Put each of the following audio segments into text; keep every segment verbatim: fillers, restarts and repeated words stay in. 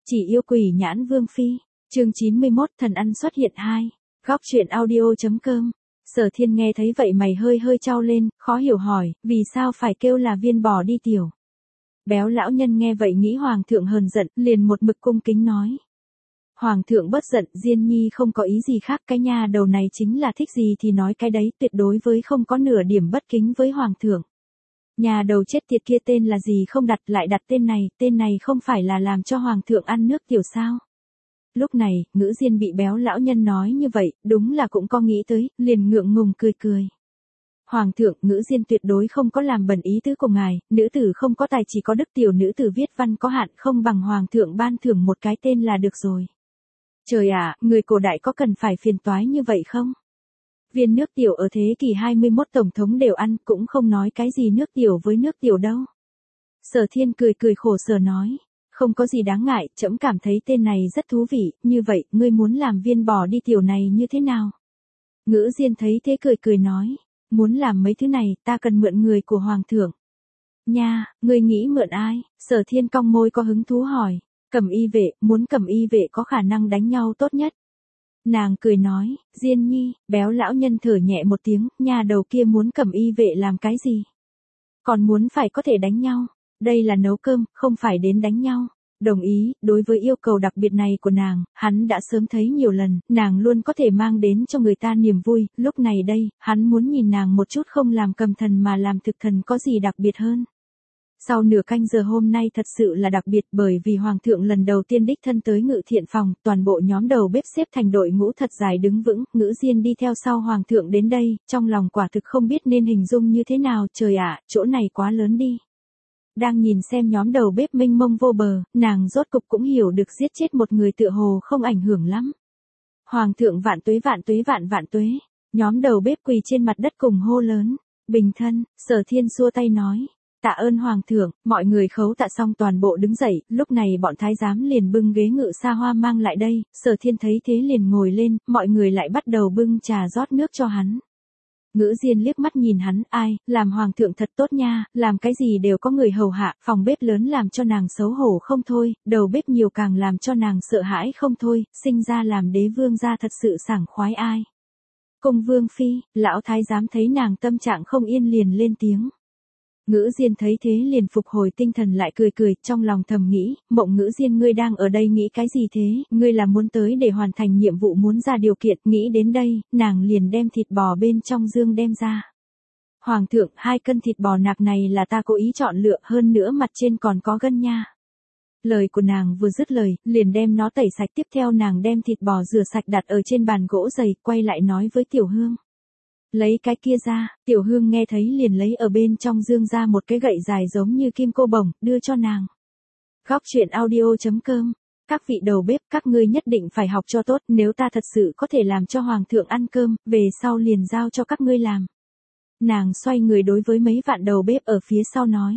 Chỉ yêu quỷ nhãn vương phi. Chương chín mươi mốt thần ăn xuất hiện hai. Góc truyện audio.com. Sở Thiên nghe thấy vậy mày hơi hơi chau lên, khó hiểu hỏi, vì sao phải kêu là viên bò đi tiểu. Béo lão nhân nghe vậy nghĩ hoàng thượng hờn giận, liền một mực cung kính nói. Hoàng thượng bất giận, Diên Nhi không có ý gì khác, cái nhà đầu này chính là thích gì thì nói cái đấy, tuyệt đối với không có nửa điểm bất kính với hoàng thượng. Nhà đầu chết tiệt kia tên là gì không đặt lại đặt tên này, tên này không phải là làm cho hoàng thượng ăn nước tiểu sao. Lúc này, Ngữ Diên bị béo lão nhân nói như vậy, đúng là cũng có nghĩ tới, liền ngượng ngùng cười cười. Hoàng thượng, Ngữ Diên tuyệt đối không có làm bẩn ý tứ của ngài, nữ tử không có tài chỉ có đức, tiểu nữ tử viết văn có hạn, không bằng hoàng thượng ban thưởng một cái tên là được rồi. Trời ạ, người cổ đại có cần phải phiền toái như vậy không? Viên nước tiểu ở thế kỷ hai mươi mốt tổng thống đều ăn, cũng không nói cái gì nước tiểu với nước tiểu đâu. Sở Thiên cười cười khổ sở nói, không có gì đáng ngại, trẫm cảm thấy tên này rất thú vị, như vậy, ngươi muốn làm viên bò đi tiểu này như thế nào? Ngữ Diên thấy thế cười cười nói, muốn làm mấy thứ này, ta cần mượn người của hoàng thượng. Nha, ngươi nghĩ mượn ai? Sở Thiên cong môi có hứng thú hỏi, Cẩm Y vệ, muốn Cẩm Y vệ có khả năng đánh nhau tốt nhất. Nàng cười nói, Diên Nhi, béo lão nhân thở nhẹ một tiếng, nhà đầu kia muốn Cẩm Y vệ làm cái gì? Còn muốn phải có thể đánh nhau, đây là nấu cơm, không phải đến đánh nhau. Đồng ý, đối với yêu cầu đặc biệt này của nàng, hắn đã sớm thấy nhiều lần, nàng luôn có thể mang đến cho người ta niềm vui, lúc này đây, hắn muốn nhìn nàng một chút không làm cầm thần mà làm thực thần có gì đặc biệt hơn. Sau nửa canh giờ hôm nay thật sự là đặc biệt bởi vì Hoàng thượng lần đầu tiên đích thân tới Ngự Thiện phòng, toàn bộ nhóm đầu bếp xếp thành đội ngũ thật dài đứng vững, Ngữ Diên đi theo sau Hoàng thượng đến đây, trong lòng quả thực không biết nên hình dung như thế nào, trời ạ, chỗ này quá lớn đi. Đang nhìn xem nhóm đầu bếp mênh mông vô bờ, nàng rốt cục cũng hiểu được giết chết một người tựa hồ không ảnh hưởng lắm. Hoàng thượng vạn tuế vạn tuế vạn vạn tuế, nhóm đầu bếp quỳ trên mặt đất cùng hô lớn, bình thân, Sở Thiên xua tay nói. Tạ ơn hoàng thượng, mọi người khấu tạ xong toàn bộ đứng dậy, lúc này bọn thái giám liền bưng ghế ngự xa hoa mang lại đây, Sở Thiên thấy thế liền ngồi lên, mọi người lại bắt đầu bưng trà rót nước cho hắn. Ngữ Diên liếc mắt nhìn hắn, ai, làm hoàng thượng thật tốt nha, làm cái gì đều có người hầu hạ, phòng bếp lớn làm cho nàng xấu hổ không thôi, đầu bếp nhiều càng làm cho nàng sợ hãi không thôi, sinh ra làm đế vương gia thật sự sảng khoái ai. Cung vương phi, lão thái giám thấy nàng tâm trạng không yên liền lên tiếng. Ngữ Diên thấy thế liền phục hồi tinh thần lại cười cười, trong lòng thầm nghĩ, Mộng Ngữ Diên ngươi đang ở đây nghĩ cái gì thế, ngươi là muốn tới để hoàn thành nhiệm vụ muốn ra điều kiện, nghĩ đến đây, nàng liền đem thịt bò bên trong dương đem ra. Hoàng thượng, hai cân thịt bò nạc này là ta cố ý chọn lựa, hơn nữa mặt trên còn có gân nha. Lời của nàng vừa dứt lời, liền đem nó tẩy sạch, tiếp theo nàng đem thịt bò rửa sạch đặt ở trên bàn gỗ dày, quay lại nói với Tiểu Hương. Lấy cái kia ra, Tiểu Hương nghe thấy liền lấy ở bên trong dương ra một cái gậy dài giống như kim cô bổng, đưa cho nàng. Góc truyện audio.com. Các vị đầu bếp, các ngươi nhất định phải học cho tốt, nếu ta thật sự có thể làm cho hoàng thượng ăn cơm, về sau liền giao cho các ngươi làm. Nàng xoay người đối với mấy vạn đầu bếp ở phía sau nói.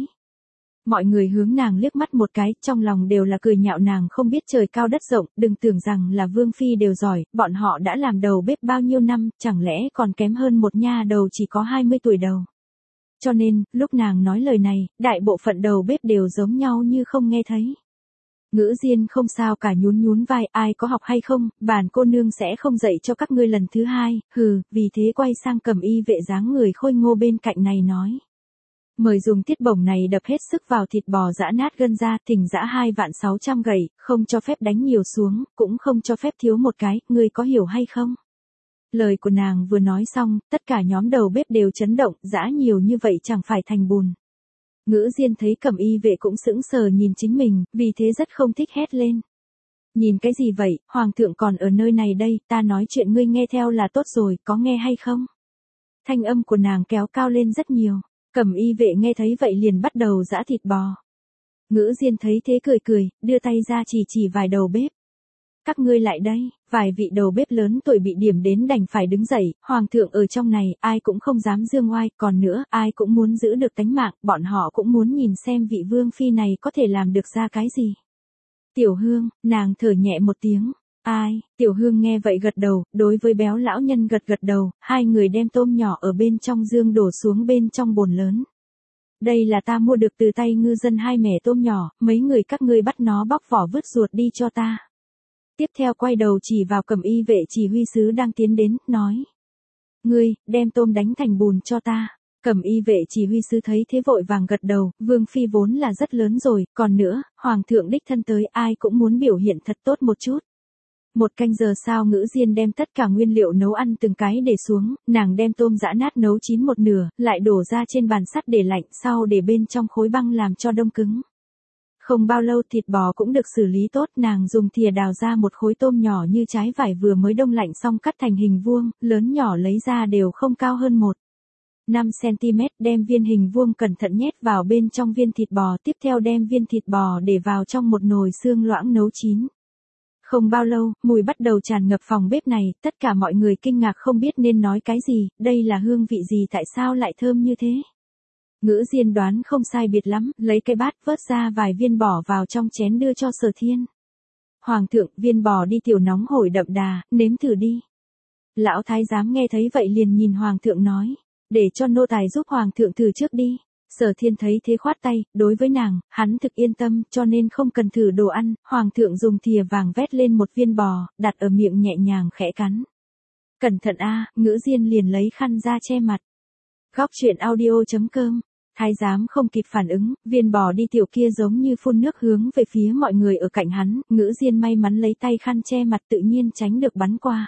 Mọi người hướng nàng liếc mắt một cái, trong lòng đều là cười nhạo nàng không biết trời cao đất rộng, đừng tưởng rằng là vương phi đều giỏi, bọn họ đã làm đầu bếp bao nhiêu năm, chẳng lẽ còn kém hơn một nha đầu chỉ có hai mươi tuổi đầu. Cho nên, lúc nàng nói lời này, đại bộ phận đầu bếp đều giống nhau như không nghe thấy. Ngữ Diên không sao cả nhún nhún vai, ai có học hay không, bản cô nương sẽ không dạy cho các ngươi lần thứ hai, hừ, vì thế quay sang Cẩm Y vệ dáng người khôi ngô bên cạnh này nói. Mời dùng tiết bổng này đập hết sức vào thịt bò giã nát gân ra, thỉnh giã hai vạn sáu trăm gậy, không cho phép đánh nhiều xuống, cũng không cho phép thiếu một cái, ngươi có hiểu hay không? Lời của nàng vừa nói xong, tất cả nhóm đầu bếp đều chấn động, giã nhiều như vậy chẳng phải thành bùn. Ngữ Diên thấy Cẩm Y vệ cũng sững sờ nhìn chính mình, vì thế rất không thích hét lên. Nhìn cái gì vậy, hoàng thượng còn ở nơi này đây, ta nói chuyện ngươi nghe theo là tốt rồi, có nghe hay không? Thanh âm của nàng kéo cao lên rất nhiều. Cẩm Y vệ nghe thấy vậy liền bắt đầu giã thịt bò. Ngữ Diên thấy thế cười cười, đưa tay ra chỉ chỉ vài đầu bếp. Các ngươi lại đây, vài vị đầu bếp lớn tuổi bị điểm đến đành phải đứng dậy, hoàng thượng ở trong này, ai cũng không dám dương oai, còn nữa, ai cũng muốn giữ được tánh mạng, bọn họ cũng muốn nhìn xem vị vương phi này có thể làm được ra cái gì. Tiểu Hương, nàng thở nhẹ một tiếng. Ai, Tiểu Hương nghe vậy gật đầu, đối với béo lão nhân gật gật đầu, hai người đem tôm nhỏ ở bên trong dương đổ xuống bên trong bồn lớn. Đây là ta mua được từ tay ngư dân hai mẻ tôm nhỏ, mấy người các ngươi bắt nó bóc vỏ vứt ruột đi cho ta. Tiếp theo quay đầu chỉ vào Cẩm Y vệ chỉ huy sứ đang tiến đến, nói. Ngươi, đem tôm đánh thành bùn cho ta. Cẩm Y vệ chỉ huy sứ thấy thế vội vàng gật đầu, Vương Phi vốn là rất lớn rồi, còn nữa, Hoàng thượng đích thân tới ai cũng muốn biểu hiện thật tốt một chút. Một canh giờ sau Ngữ Diên đem tất cả nguyên liệu nấu ăn từng cái để xuống, nàng đem tôm giã nát nấu chín một nửa, lại đổ ra trên bàn sắt để lạnh, sau để bên trong khối băng làm cho đông cứng. Không bao lâu thịt bò cũng được xử lý tốt, nàng dùng thìa đào ra một khối tôm nhỏ như trái vải vừa mới đông lạnh xong cắt thành hình vuông, lớn nhỏ lấy ra đều không cao hơn một phẩy năm xăng-ti-mét, đem viên hình vuông cẩn thận nhét vào bên trong viên thịt bò, tiếp theo đem viên thịt bò để vào trong một nồi xương loãng nấu chín. Không bao lâu, mùi bắt đầu tràn ngập phòng bếp này, tất cả mọi người kinh ngạc không biết nên nói cái gì, đây là hương vị gì, tại sao lại thơm như thế. Ngữ Diên đoán không sai biệt lắm, lấy cái bát vớt ra vài viên bỏ vào trong chén đưa cho Sở Thiên. Hoàng thượng, viên bò đi tiểu nóng hổi đậm đà, nếm thử đi. Lão thái giám nghe thấy vậy liền nhìn Hoàng thượng nói, để cho nô tài giúp Hoàng thượng thử trước đi. Sở Thiên thấy thế khoát tay, đối với nàng, hắn thực yên tâm, cho nên không cần thử đồ ăn. Hoàng thượng dùng thìa vàng vét lên một viên bò, đặt ở miệng nhẹ nhàng khẽ cắn. Cẩn thận a, Ngữ Diên liền lấy khăn ra che mặt. Góc truyện audio chấm com. Thái giám không kịp phản ứng, viên bò đi tiểu kia giống như phun nước hướng về phía mọi người ở cạnh hắn, Ngữ Diên may mắn lấy tay khăn che mặt tự nhiên tránh được bắn qua.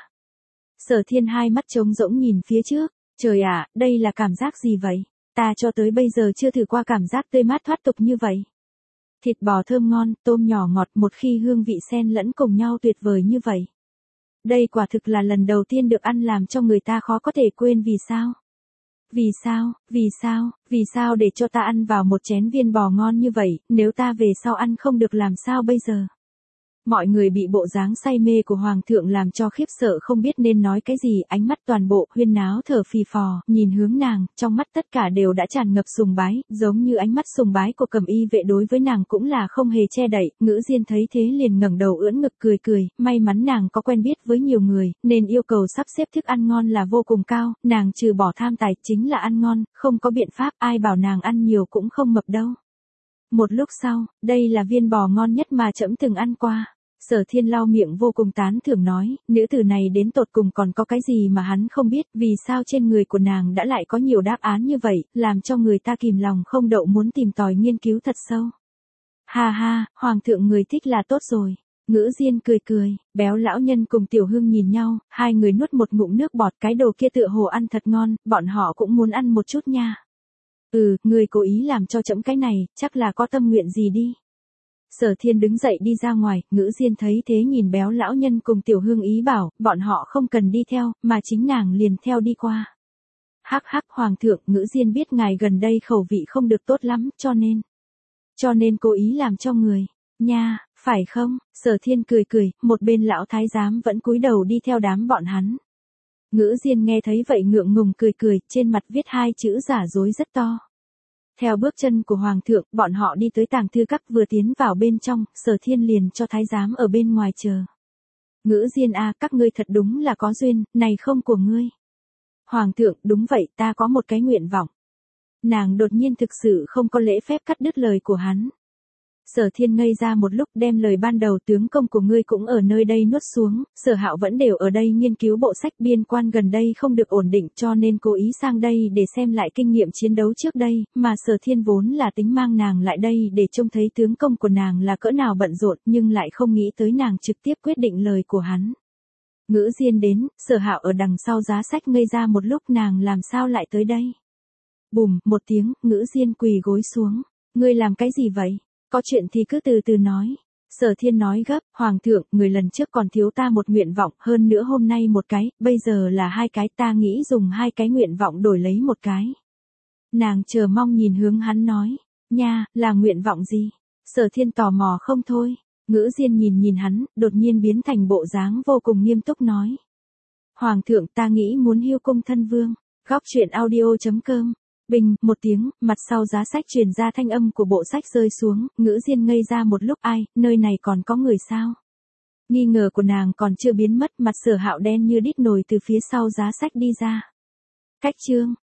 Sở Thiên hai mắt trống rỗng nhìn phía trước, trời ạ, đây là cảm giác gì vậy? Ta cho tới bây giờ chưa thử qua cảm giác tươi mát thoát tục như vậy. Thịt bò thơm ngon, tôm nhỏ ngọt, một khi hương vị xen lẫn cùng nhau tuyệt vời như vậy. Đây quả thực là lần đầu tiên được ăn làm cho người ta khó có thể quên. Vì sao? Vì sao, vì sao, vì sao để cho ta ăn vào một chén viên bò ngon như vậy, nếu ta về sau ăn không được làm sao bây giờ? Mọi người bị bộ dáng say mê của Hoàng thượng làm cho khiếp sợ không biết nên nói cái gì, ánh mắt toàn bộ huyên náo thở phì phò, nhìn hướng nàng, trong mắt tất cả đều đã tràn ngập sùng bái, giống như ánh mắt sùng bái của Cẩm Y vệ đối với nàng cũng là không hề che đậy. Ngữ Diên thấy thế liền ngẩng đầu ưỡn ngực cười cười, may mắn nàng có quen biết với nhiều người, nên yêu cầu sắp xếp thức ăn ngon là vô cùng cao, nàng trừ bỏ tham tài chính là ăn ngon, không có biện pháp, ai bảo nàng ăn nhiều cũng không mập đâu. Một lúc sau, đây là viên bò ngon nhất mà trẫm từng ăn qua. Sở Thiên lau miệng vô cùng tán thưởng nói, nữ tử này đến tột cùng còn có cái gì mà hắn không biết, vì sao trên người của nàng đã lại có nhiều đáp án như vậy, làm cho người ta kìm lòng không đậu muốn tìm tòi nghiên cứu thật sâu. Ha ha, Hoàng thượng người thích là tốt rồi. Ngữ Diên cười cười, béo lão nhân cùng Tiểu Hương nhìn nhau, hai người nuốt một ngụm nước bọt, cái đồ kia tựa hồ ăn thật ngon, bọn họ cũng muốn ăn một chút nha. Ừ, người cố ý làm cho trẫm cái này, chắc là có tâm nguyện gì đi. Sở Thiên đứng dậy đi ra ngoài, Ngữ Diên thấy thế nhìn béo lão nhân cùng Tiểu Hương ý bảo, bọn họ không cần đi theo, mà chính nàng liền theo đi qua. Hắc hắc, Hoàng thượng, Ngữ Diên biết ngài gần đây khẩu vị không được tốt lắm, cho nên, cho nên cố ý làm cho người, nha, phải không? Sở Thiên cười cười, một bên lão thái giám vẫn cúi đầu đi theo đám bọn hắn. Ngữ Diên nghe thấy vậy ngượng ngùng cười cười, trên mặt viết hai chữ giả dối rất to. Theo bước chân của Hoàng thượng, bọn họ đi tới tàng thư các, vừa tiến vào bên trong, Sở Thiên liền cho thái giám ở bên ngoài chờ. Ngữ Diên a, các ngươi thật đúng là có duyên, này không của ngươi. Hoàng thượng, đúng vậy, ta có một cái nguyện vọng. Nàng đột nhiên thực sự không có lễ phép cắt đứt lời của hắn. Sở Thiên ngây ra một lúc, đem lời ban đầu tướng công của ngươi cũng ở nơi đây nuốt xuống, Sở Hạo vẫn đều ở đây nghiên cứu bộ sách, biên quan gần đây không được ổn định cho nên cố ý sang đây để xem lại kinh nghiệm chiến đấu trước đây, mà Sở Thiên vốn là tính mang nàng lại đây để trông thấy tướng công của nàng là cỡ nào bận rộn, nhưng lại không nghĩ tới nàng trực tiếp quyết định lời của hắn. Ngữ Diên đến, Sở Hạo ở đằng sau giá sách ngây ra một lúc, nàng làm sao lại tới đây? Bùm, một tiếng, Ngữ Diên quỳ gối xuống. Ngươi làm cái gì vậy? Có chuyện thì cứ từ từ nói. Sở Thiên nói gấp, Hoàng thượng, người lần trước còn thiếu ta một nguyện vọng, hơn nữa hôm nay một cái, bây giờ là hai cái, ta nghĩ dùng hai cái nguyện vọng đổi lấy một cái. Nàng chờ mong nhìn hướng hắn nói, nha, là nguyện vọng gì? Sở Thiên tò mò không thôi. Ngữ Diên nhìn nhìn hắn, đột nhiên biến thành bộ dáng vô cùng nghiêm túc nói. Hoàng thượng, ta nghĩ muốn hưu cung thân vương. Góc truyện audio chấm com. Bình, một tiếng, mặt sau giá sách truyền ra thanh âm của bộ sách rơi xuống, Ngữ Diên ngây ra một lúc, ai, nơi này còn có người sao? Nghi ngờ của nàng còn chưa biến mất, mặt Sở Hạo đen như đít nồi từ phía sau giá sách đi ra. Cách chương.